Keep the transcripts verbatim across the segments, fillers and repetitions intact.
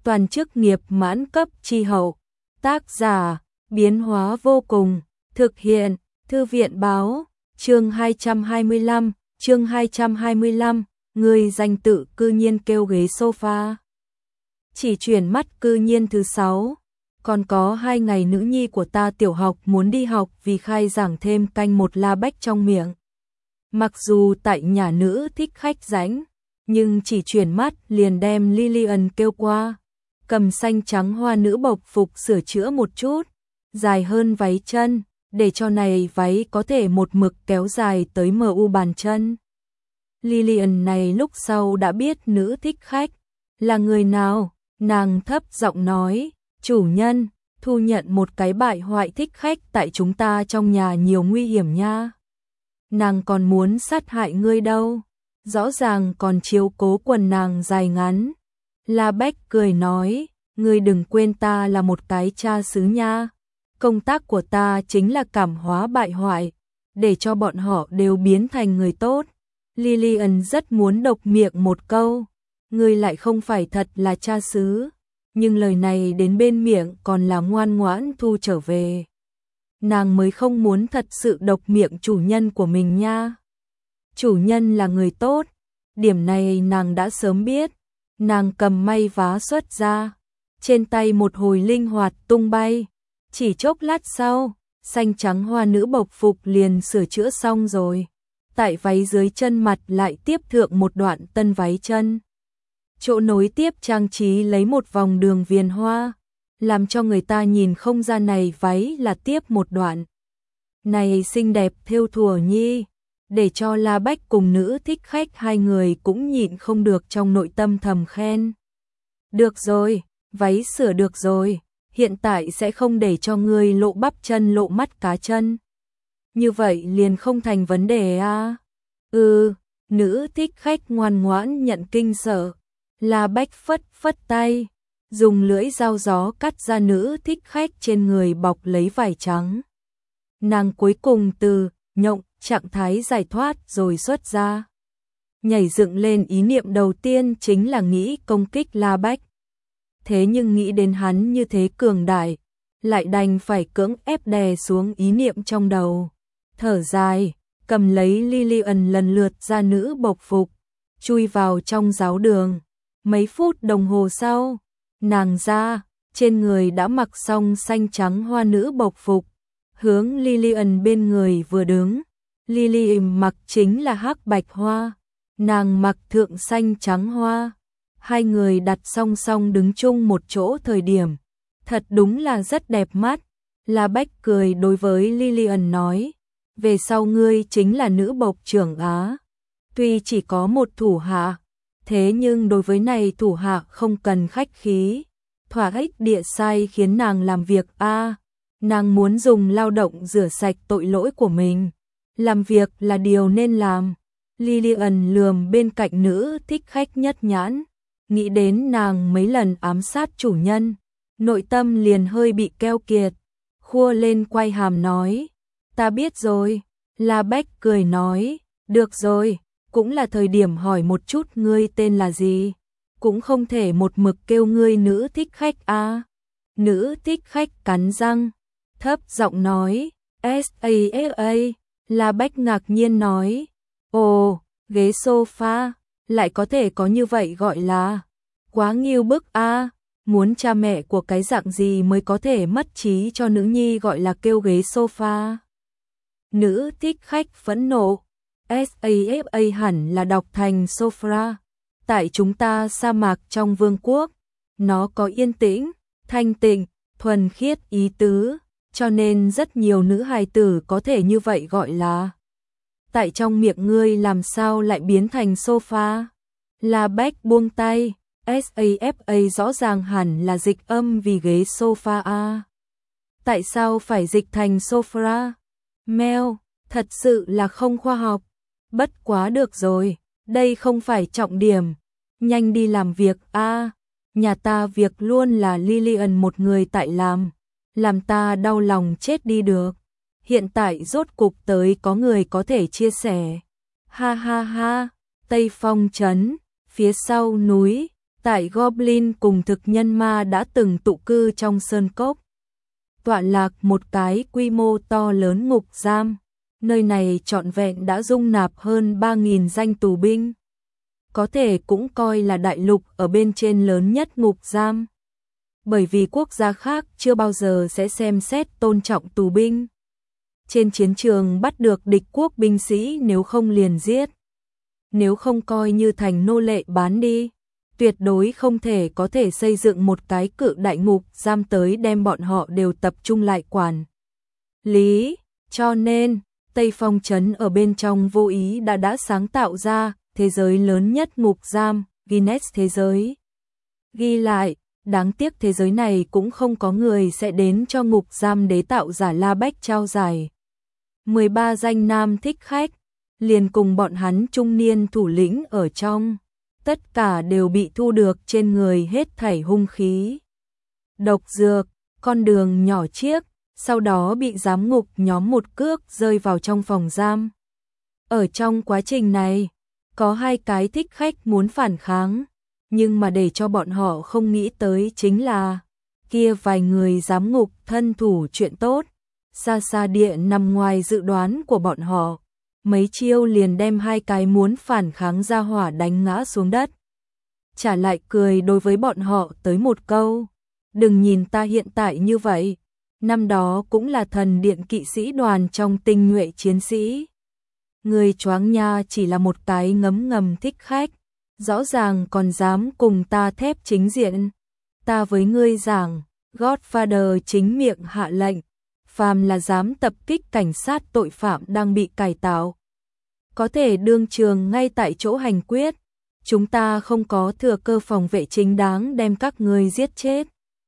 toàn chức nghiệp mãn cấp chi hậu. Tác giả, biến hóa vô cùng, thực hiện, thư viện báo, chương hai trăm hai mươi lăm, chương hai trăm hai mươi lăm, người danh tự cư nhiên kêu ghế sofa. Chỉ chuyển mắt cư nhiên thứ sáu, còn có hai ngày nữ nhi của ta tiểu học muốn đi học vì khai giảng thêm canh một la bách trong miệng. Mặc dù tại nhà nữ thích khách rãnh, nhưng chỉ chuyển mắt liền đem Lillian kêu qua, cầm xanh trắng hoa nữ bộc phục sửa chữa một chút, dài hơn váy chân, để cho này váy có thể một mực kéo dài tới mờ u bàn chân. Lillian này lúc sau đã biết nữ thích khách là người nào, nàng thấp giọng nói, chủ nhân, thu nhận một cái bại hoại thích khách tại chúng ta trong nhà nhiều nguy hiểm nha. Nàng còn muốn sát hại ngươi đâu, rõ ràng còn chiếu cố quần nàng dài ngắn. La Bách cười nói, ngươi đừng quên ta là một cái cha xứ nha. Công tác của ta chính là cảm hóa bại hoại, để cho bọn họ đều biến thành người tốt. Lillian rất muốn độc miệng một câu, ngươi lại không phải thật là cha xứ, nhưng lời này đến bên miệng còn là ngoan ngoãn thu trở về. Nàng mới không muốn thật sự độc miệng chủ nhân của mình nha. Chủ nhân là người tốt, điểm này nàng đã sớm biết. Nàng cầm may vá xuất ra, trên tay một hồi linh hoạt tung bay. Chỉ chốc lát sau, xanh trắng hoa nữ bộc phục liền sửa chữa xong rồi. Tại váy dưới chân mặt lại tiếp thượng một đoạn tân váy chân. Chỗ nối tiếp trang trí lấy một vòng đường viền hoa, làm cho người ta nhìn không ra này váy là tiếp một đoạn. Này xinh đẹp thêu thùa nhi, để cho La Bách cùng nữ thích khách hai người cũng nhịn không được trong nội tâm thầm khen. Được rồi, váy sửa được rồi, hiện tại sẽ không để cho ngươi lộ bắp chân lộ mắt cá chân. Như vậy liền không thành vấn đề à? Ừ, nữ thích khách ngoan ngoãn nhận kinh sợ. La Bách phất phất tay, dùng lưỡi dao gió cắt ra nữ thích khách trên người bọc lấy vải trắng. Nàng cuối cùng từ nhộng trạng thái giải thoát rồi xuất ra. Nhảy dựng lên ý niệm đầu tiên chính là nghĩ công kích La Bách. Thế nhưng nghĩ đến hắn như thế cường đại, lại đành phải cưỡng ép đè xuống ý niệm trong đầu. Thở dài, cầm lấy Lillian lần lượt ra nữ bộc phục, chui vào trong giáo đường. Mấy phút đồng hồ sau, nàng ra, trên người đã mặc xong xanh trắng hoa nữ bộc phục, hướng Lillian bên người vừa đứng. Lillian mặc chính là hắc bạch hoa, nàng mặc thượng xanh trắng hoa. Hai người đặt song song đứng chung một chỗ thời điểm, thật đúng là rất đẹp mắt. La Bách cười đối với Lillian nói, về sau ngươi chính là nữ bộc trưởng á. Tuy chỉ có một thủ hạ, thế nhưng đối với này thủ hạ không cần khách khí, thỏa ích địa sai khiến nàng làm việc a. Nàng muốn dùng lao động rửa sạch tội lỗi của mình, làm việc là điều nên làm. Lillian lườm bên cạnh nữ thích khách nhất nhãn, nghĩ đến nàng mấy lần ám sát chủ nhân, nội tâm liền hơi bị keo kiệt, khua lên quay hàm nói, ta biết rồi. La Bách cười nói, được rồi, cũng là thời điểm hỏi một chút ngươi tên là gì, cũng không thể một mực kêu ngươi nữ thích khách a. À. Nữ thích khách cắn răng, thấp giọng nói, ét a ép a. La Bách ngạc nhiên nói, ồ, ghế sofa, lại có thể có như vậy gọi là, quá nghiêu bức a. À. Muốn cha mẹ của cái dạng gì mới có thể mất trí cho nữ nhi gọi là kêu ghế sofa. Nữ thích khách phẫn nộ, ét a ép a hẳn là đọc thành sofa. Tại chúng ta sa mạc trong vương quốc, nó có yên tĩnh, thanh tịnh, thuần khiết ý tứ, cho nên rất nhiều nữ hài tử có thể như vậy gọi là. Tại trong miệng ngươi làm sao lại biến thành sofa? La Bách buông tay, ét a ép a rõ ràng hẳn là dịch âm vì ghế sofa a. Tại sao phải dịch thành sofa? Mèo, thật sự là không khoa học. Bất quá được rồi, đây không phải trọng điểm. Nhanh đi làm việc a. Nhà ta việc luôn là Lillian một người tại làm, làm ta đau lòng chết đi được. Hiện tại rốt cục tới có người có thể chia sẻ. Ha ha ha, Tây Phong trấn, phía sau núi, Tại Goblin cùng thực nhân ma đã từng tụ cư trong sơn cốc. Tọa lạc một cái quy mô to lớn ngục giam, nơi này trọn vẹn đã dung nạp hơn ba nghìn danh tù binh. Có thể cũng coi là đại lục ở bên trên lớn nhất ngục giam. Bởi vì quốc gia khác chưa bao giờ sẽ xem xét tôn trọng tù binh. Trên chiến trường bắt được địch quốc binh sĩ nếu không liền giết. Nếu không coi như thành nô lệ bán đi. Tuyệt đối không thể có thể xây dựng một cái cự đại ngục giam tới đem bọn họ đều tập trung lại quản lý. Cho nên, Tây Phong Trấn ở bên trong vô ý đã đã sáng tạo ra thế giới lớn nhất ngục giam, Guinness thế giới. Ghi lại, đáng tiếc thế giới này cũng không có người sẽ đến cho ngục giam đế tạo giả La Bách trao giải. mười ba danh nam thích khách, liền cùng bọn hắn trung niên thủ lĩnh ở trong. Tất cả đều bị thu được trên người hết thảy hung khí. Độc dược, con đường nhỏ chiếc, sau đó bị giám ngục nhóm một cước rơi vào trong phòng giam. Ở trong quá trình này, có hai cái thích khách muốn phản kháng, nhưng mà để cho bọn họ không nghĩ tới chính là kia vài người giám ngục thân thủ chuyện tốt, xa xa địa nằm ngoài dự đoán của bọn họ. Mấy chiêu liền đem hai cái muốn phản kháng ra hỏa đánh ngã xuống đất. Trả lại cười đối với bọn họ tới một câu. Đừng nhìn ta hiện tại như vậy. Năm đó cũng là thần điện kỵ sĩ đoàn trong tinh nhuệ chiến sĩ. Người choáng nha chỉ là một cái ngấm ngầm thích khách. Rõ ràng còn dám cùng ta thép chính diện. Ta với ngươi giảng, Godfather chính miệng hạ lệnh. Phàm là dám tập kích cảnh sát tội phạm đang bị cải tạo, có thể đương trường ngay tại chỗ hành quyết. Chúng ta không có thừa cơ phòng vệ chính đáng đem các ngươi giết chết.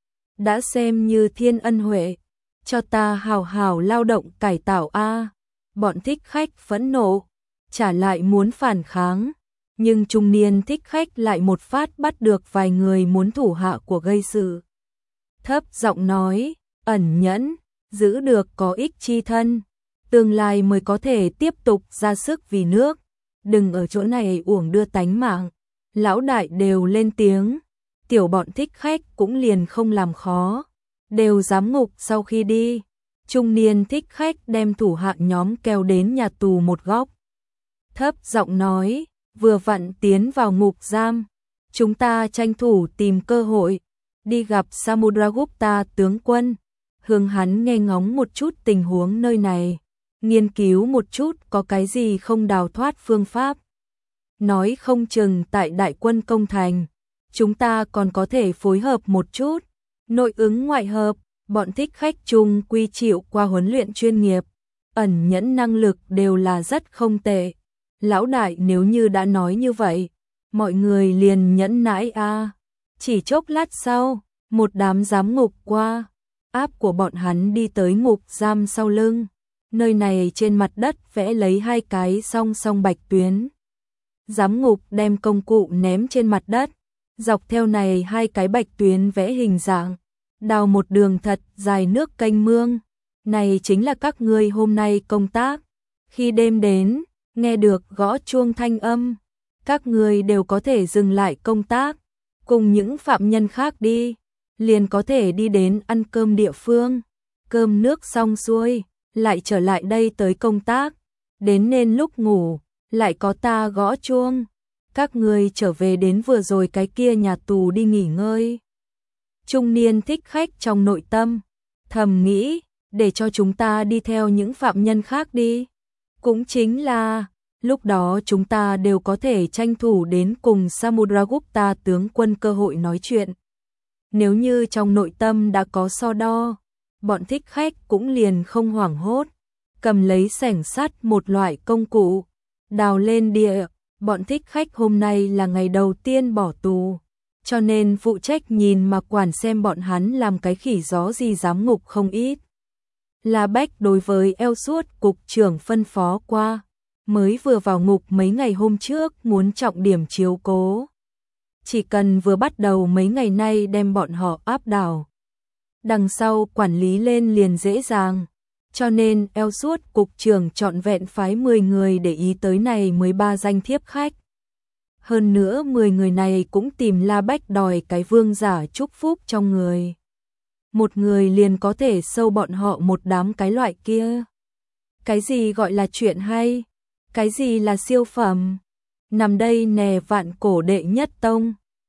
Đã xem như thiên ân huệ, cho ta hào hào lao động cải tạo a. Bọn thích khách phẫn nộ, trả lại muốn phản kháng, nhưng trung niên thích khách lại một phát bắt được vài người muốn thủ hạ của gây sự. Thấp giọng nói, ẩn nhẫn, giữ được có ích chi thân, tương lai mới có thể tiếp tục ra sức vì nước, đừng ở chỗ này uổng đưa tánh mạng. Lão đại đều lên tiếng, tiểu bọn thích khách cũng liền không làm khó, đều giám ngục. Sau khi đi, trung niên thích khách đem thủ hạ nhóm kéo đến nhà tù một góc. Thấp giọng nói, vừa vặn tiến vào ngục giam, chúng ta tranh thủ tìm cơ hội, đi gặp Samudragupta tướng quân, hướng hắn nghe ngóng một chút tình huống nơi này, nghiên cứu một chút có cái gì không đào thoát phương pháp. Nói không chừng tại đại quân công thành, chúng ta còn có thể phối hợp một chút, nội ứng ngoại hợp. Bọn thích khách chung quy chịu qua huấn luyện chuyên nghiệp, ẩn nhẫn năng lực đều là rất không tệ. Lão đại nếu như đã nói như vậy, mọi người liền nhẫn nãi a. Chỉ chốc lát sau, một đám giám ngục qua, áp của bọn hắn đi tới ngục giam sau lưng. Nơi này trên mặt đất vẽ lấy hai cái song song bạch tuyến. Giám ngục đem công cụ ném trên mặt đất, dọc theo này hai cái bạch tuyến vẽ hình dạng, đào một đường thật dài nước kênh mương. Này chính là các ngươi hôm nay công tác. Khi đêm đến, nghe được gõ chuông thanh âm, các ngươi đều có thể dừng lại công tác, cùng những phạm nhân khác đi, liền có thể đi đến ăn cơm địa phương. Cơm nước xong xuôi, lại trở lại đây tới công tác, đến nên lúc ngủ, lại có ta gõ chuông. Các ngươi trở về đến vừa rồi cái kia nhà tù đi nghỉ ngơi. Trung niên thích khách trong nội tâm thầm nghĩ, để cho chúng ta đi theo những phạm nhân khác đi. Cũng chính là, lúc đó chúng ta đều có thể tranh thủ đến cùng Samudragupta tướng quân cơ hội nói chuyện. Nếu như trong nội tâm đã có so đo, bọn thích khách cũng liền không hoảng hốt, cầm lấy xẻng sắt một loại công cụ, đào lên địa. Bọn thích khách hôm nay là ngày đầu tiên bỏ tù, cho nên phụ trách nhìn mà quản xem bọn hắn làm cái khỉ gió gì giám ngục không ít. La Bách đối với eo suốt cục trưởng phân phó qua, mới vừa vào ngục mấy ngày hôm trước muốn trọng điểm chiếu cố. Chỉ cần vừa bắt đầu mấy ngày nay đem bọn họ áp đảo, đằng sau quản lý lên liền dễ dàng. Cho nên eo suốt cục trưởng trọn vẹn phái mười người để ý tới này mười ba danh thiếp khách. Hơn nữa mười người này cũng tìm La Bách đòi cái vương giả chúc phúc trong người. Một người liền có thể sâu bọn họ một đám cái loại kia. Cái gì gọi là chuyện hay? Cái gì là siêu phẩm? Nằm đây nè vạn cổ đệ nhất tông.